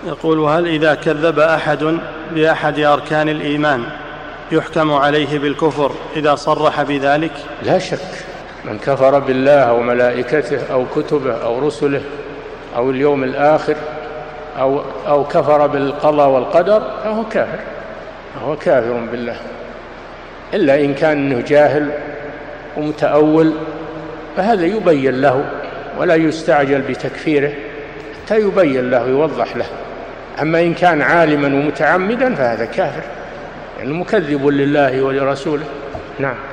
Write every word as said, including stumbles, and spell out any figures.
يقول: هل إذا كذب أحد بأحد أركان الإيمان يحكم عليه بالكفر إذا صرح بذلك؟ لا شك، من كفر بالله أو ملائكته أو كتبه أو رسله أو اليوم الآخر أو, أو كفر بالقضاء والقدر فهو كافر، فهو كافر بالله، إلا إن كان إنه جاهل ومتأول فهذا يبين له ولا يستعجل بتكفيره حتى يبين له يوضح له. أما إن كان عالما ومتعمدا فهذا كافر، يعني مكذب لله ولرسوله. نعم.